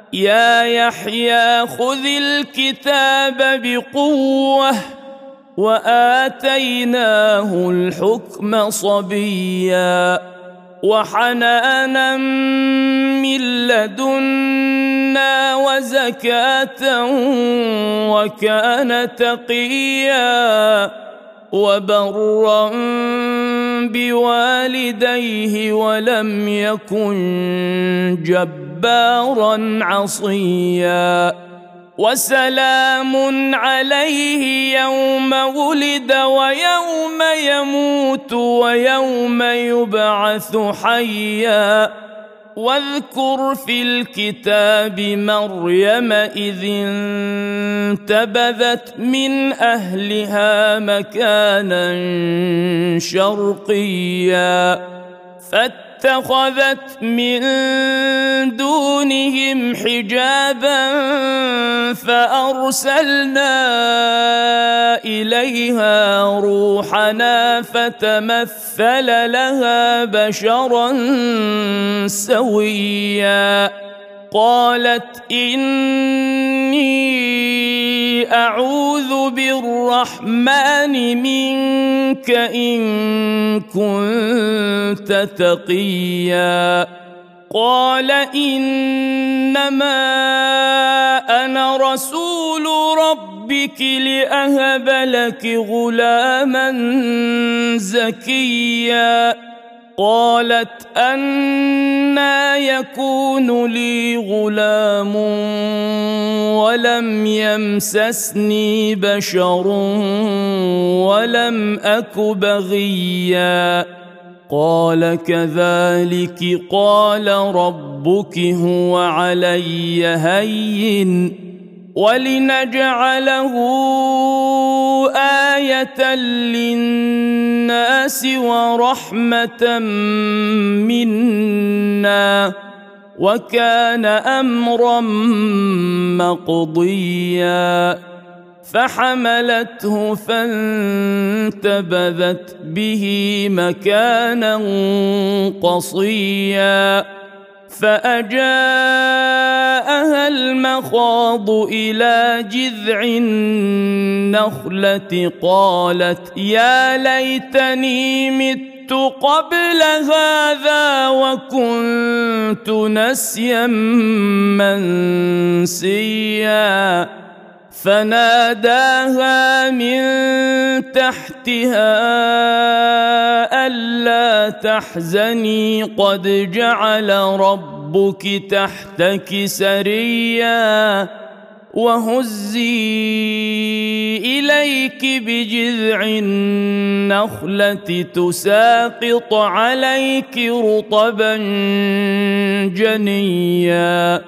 يا يحيى خذ الكتاب بقوة وآتيناه الحكم صبيا وحنانا من لدنا وزكاة وكان تقيا وبرا بوالديه ولم يكن جبارا عصيا وسلام عليه يوم ولد ويوم يموت ويوم يبعث حيا واذكر في الكتاب مريم إذ انتبذت من أهلها مكانا شرقيا فاتخذت من دونهم حجابا فأرسلنا إليها روحنا فتمثل لها بشرا سويا قالت إني أعوذ بالرحمن منك إن كنت تقيا قال إنما أنا رسول ربك لأهب لك غلاما زكيا قالت أنى يكون لي غلام ولم يمسسني بشر ولم أك بغيا قال كذلك قال ربك هو علي هين ولنجعله آية للناس ورحمة منا وكان أمرا مقضيا فحملته فانتبذت به مكانا قصيا فأجاءها المخاض إلى جذع النخلة قالت يا ليتني مت قبل هذا وكنت نسيا منسيا فناداها من تحتها ألا تحزني قد جعل ربك تحتك سريا وهزي إليك بجذع النخلة تساقط عليك رطبا جنيا